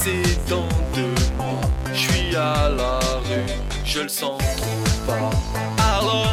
c'est dans 2 mois. Je suis à la rue, je le sens trop pas. Alors,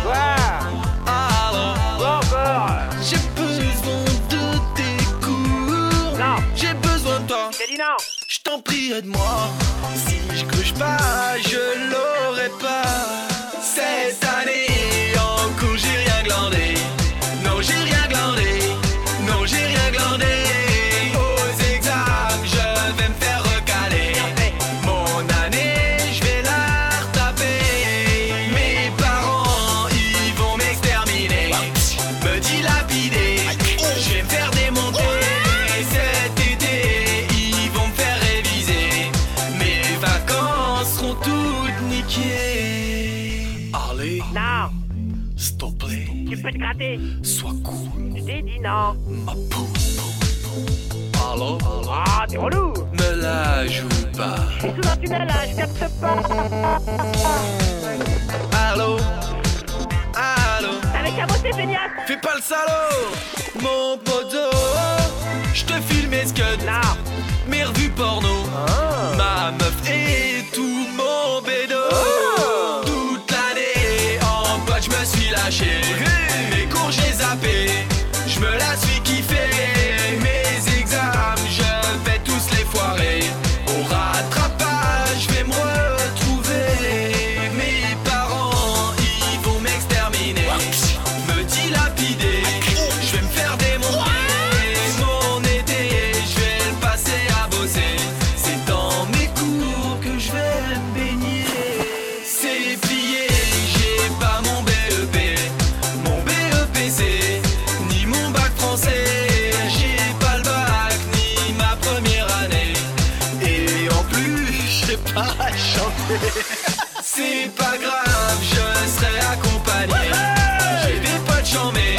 j'ai besoin de tes cours. Non. J'ai besoin de toi. J'ai dit non. Je t'en prie, aide-moi. Si je cruche pas, je l'aurais pas. Cette année, en cours, j'ai rien glandé. Non, j'ai rien glandé. Non, j'ai rien glandé. Aux examens, je vais me faire recaler. Mon année, je vais la retaper. Mes parents, ils vont m'exterminer. Me dilapider. Je vais me faire démonter. Cet été, ils vont me faire réviser. Mes vacances seront toutes niquées. Allez, Non. s'il te plaît, Tu peux te gratter. sois cool, Je t'ai dit non. ma poule. Alors, Ah, t'es relou. me la joue pas. Je suis sous un tunnel là, je capte pas. Allô, allô, Avec ta beauté feignasse. fais pas le salaud, mon poteau. Je te filme mes scuds, Non. mes revues porno, ma meuf et tout mon bédo. Toute l'année en pote je me suis lâché. Mes cours j'ai zappé, je me la suis kiffé. Mes examens je vais tous les foirer. Au rattrapage je vais me retrouver. Mes parents ils vont m'exterminer. Me dilapider, je vais me faire démonter. Mon été, je vais le passer à bosser. C'est dans mes cours que je vais me baigner. C'est plié, j'ai pas mon BEP. Mon BEPC, ni mon bac français. J'ai pas le bac, ni ma première année. Et en plus, je sais pas chanter. C'est pas grave, je serai accompagné. J'ai des potes chambés.